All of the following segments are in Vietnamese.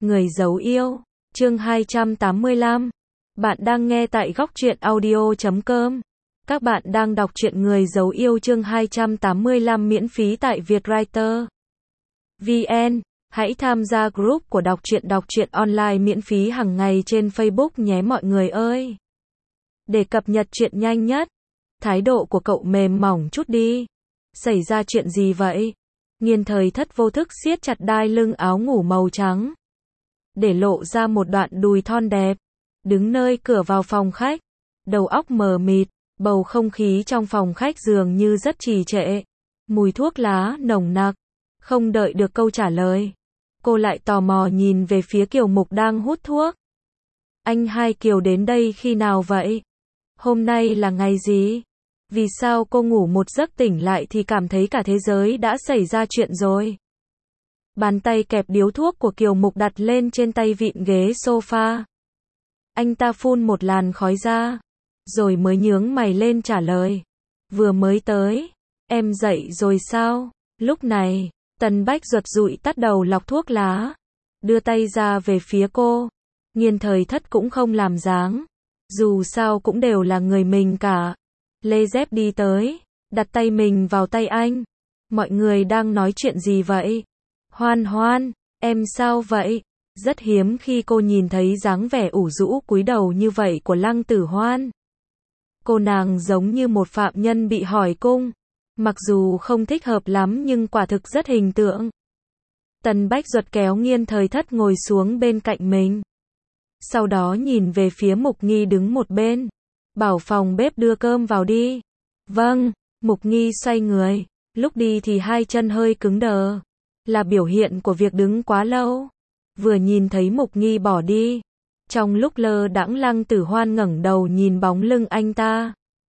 Người giấu yêu, chương 285. Bạn đang nghe tại góc truyện audio.com. Các bạn đang đọc truyện Người giấu yêu chương 285 miễn phí tại Vietwriter VN. Hãy tham gia group của đọc truyện online miễn phí hàng ngày trên Facebook nhé mọi người ơi. Để cập nhật truyện nhanh nhất. Thái độ của cậu mềm mỏng chút đi. Xảy ra chuyện gì vậy? Nghiên Thời Thất vô thức siết chặt đai lưng áo ngủ màu trắng, để lộ ra một đoạn đùi thon đẹp, đứng nơi cửa vào phòng khách, đầu óc mờ mịt, bầu không khí trong phòng khách dường như rất trì trệ, mùi thuốc lá nồng nặc. Không đợi được câu trả lời, cô lại tò mò nhìn về phía Kiều Mục đang hút thuốc. Anh hai Kiều đến đây khi nào vậy? Hôm nay là ngày gì? Vì sao cô ngủ một giấc tỉnh lại thì cảm thấy cả thế giới đã xảy ra chuyện rồi? Bàn tay kẹp điếu thuốc của Kiều Mục đặt lên trên tay vịn ghế sofa. Anh ta phun một làn khói ra, rồi mới nhướng mày lên trả lời. Vừa mới tới, em dậy rồi sao? Lúc này, Tần Bách Duật dụi tắt đầu lọc thuốc lá, đưa tay ra về phía cô. Nghiên Thời Thất cũng không làm dáng, dù sao cũng đều là người mình cả. Lê dép đi tới, đặt tay mình vào tay anh. Mọi người đang nói chuyện gì vậy? Hoan Hoan, em sao vậy? Rất hiếm khi cô nhìn thấy dáng vẻ ủ rũ cúi đầu như vậy của Lăng Tử Hoan. Cô nàng giống như một phạm nhân bị hỏi cung. Mặc dù không thích hợp lắm nhưng quả thực rất hình tượng. Tần Bách Duật kéo Nghiên Thời Thất ngồi xuống bên cạnh mình. Sau đó nhìn về phía Mục Nghi đứng một bên. Bảo phòng bếp đưa cơm vào đi. Vâng, Mục Nghi xoay người. Lúc đi thì hai chân hơi cứng đờ. Là biểu hiện của việc đứng quá lâu. Vừa nhìn thấy Mục Nghi bỏ đi, trong lúc lơ đãng Lăng Tử Hoan ngẩng đầu nhìn bóng lưng anh ta.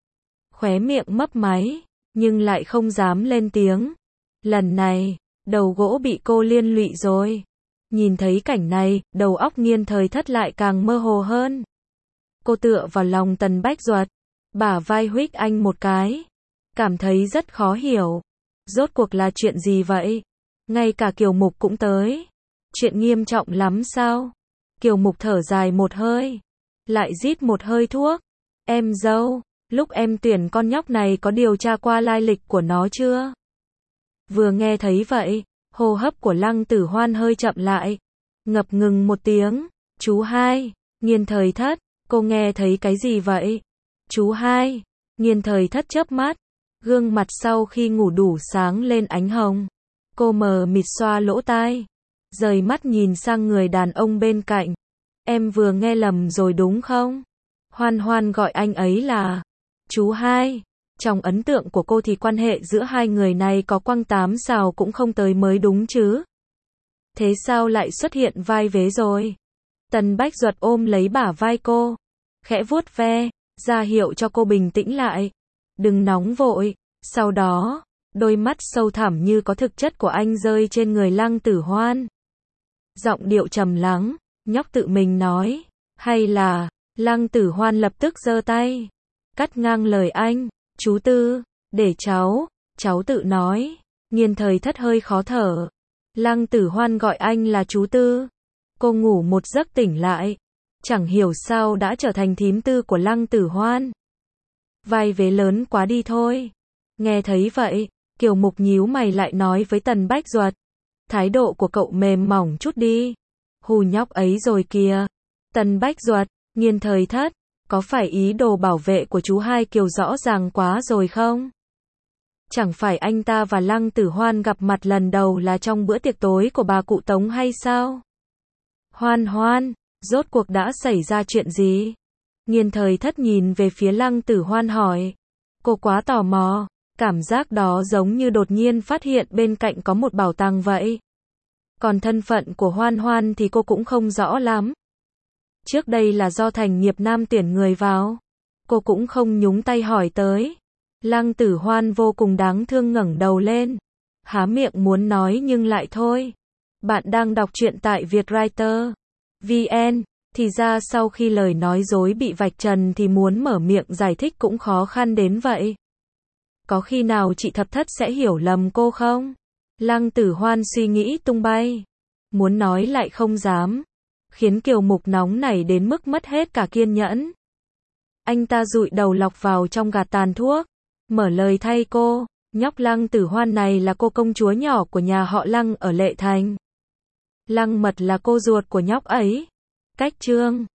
Khóe miệng mấp máy, nhưng lại không dám lên tiếng. Lần này, đầu gỗ bị cô liên lụy rồi. Nhìn thấy cảnh này, đầu óc Nghiên Thời Thất lại càng mơ hồ hơn. Cô tựa vào lòng Tần Bách Duật, bả vai huých anh một cái. Cảm thấy rất khó hiểu. Rốt cuộc là chuyện gì vậy? Ngay cả Kiều Mục cũng tới. Chuyện nghiêm trọng lắm sao? Kiều Mục thở dài một hơi, lại rít một hơi thuốc. Em dâu, lúc em tuyển con nhóc này có điều tra qua lai lịch của nó chưa? Vừa nghe thấy vậy, hô hấp của Lăng Tử Hoan hơi chậm lại. Ngập ngừng một tiếng. Chú hai, Nghiên Thời Thất, cô nghe thấy cái gì vậy? Chú hai, Nghiên Thời Thất chớp mắt, gương mặt sau khi ngủ đủ sáng lên ánh hồng. Cô mờ mịt xoa lỗ tai, rời mắt nhìn sang người đàn ông bên cạnh. Em vừa nghe lầm rồi đúng không? Hoan Hoan gọi anh ấy là chú hai. Trong ấn tượng của cô thì quan hệ giữa hai người này có quăng 8 sào cũng không tới mới đúng chứ. Thế sao lại xuất hiện vai vế rồi? Tần Bách Duật ôm lấy bả vai cô, khẽ vuốt ve, ra hiệu cho cô bình tĩnh lại. Đừng nóng vội. Sau đó, đôi mắt sâu thẳm như có thực chất của anh rơi trên người Lăng Tử Hoan. Giọng điệu trầm lắng, nhóc tự mình nói, hay là... Lăng Tử Hoan lập tức giơ tay, cắt ngang lời anh. Chú Tư, để cháu tự nói. Nghiên Thời Thất hơi khó thở. Lăng Tử Hoan gọi anh là chú Tư. Cô ngủ một giấc tỉnh lại, chẳng hiểu sao đã trở thành thím tư của Lăng Tử Hoan. Vai vế lớn quá đi thôi. Nghe thấy vậy, Kiều Mục nhíu mày lại nói với Tần Bách Duật. Thái độ của cậu mềm mỏng chút đi. Hù nhóc ấy rồi kìa. Tần Bách Duật, Nghiên Thời Thất, có phải ý đồ bảo vệ của chú hai Kiều rõ ràng quá rồi không? Chẳng phải anh ta và Lăng Tử Hoan gặp mặt lần đầu là trong bữa tiệc tối của bà cụ Tống hay sao? Hoan Hoan, rốt cuộc đã xảy ra chuyện gì? Nghiên Thời Thất nhìn về phía Lăng Tử Hoan hỏi. Cô quá tò mò, cảm giác đó giống như đột nhiên phát hiện bên cạnh có một bảo tàng vậy. Còn thân phận của Hoan Hoan thì cô cũng không rõ lắm. Trước đây là do Thành Nghiệp Nam tuyển người vào, cô cũng không nhúng tay hỏi tới. Lăng Tử Hoan vô cùng đáng thương ngẩng đầu lên, há miệng muốn nói nhưng lại thôi. Bạn đang đọc truyện tại Vietwriter VN. Thì ra sau khi lời nói dối bị vạch trần thì muốn mở miệng giải thích cũng khó khăn đến vậy. Có khi nào chị Thập Thất sẽ hiểu lầm cô không? Lăng Tử Hoan suy nghĩ tung bay. muốn nói lại không dám, khiến Kiều Mục nóng nảy đến mức mất hết cả kiên nhẫn. Anh ta dụi đầu lọc vào trong gạt tàn thuốc, mở lời thay cô, nhóc Lăng Tử Hoan này là cô công chúa nhỏ của nhà họ Lăng ở Lệ Thành. Lăng Mật là cô ruột của nhóc ấy. Cách Trương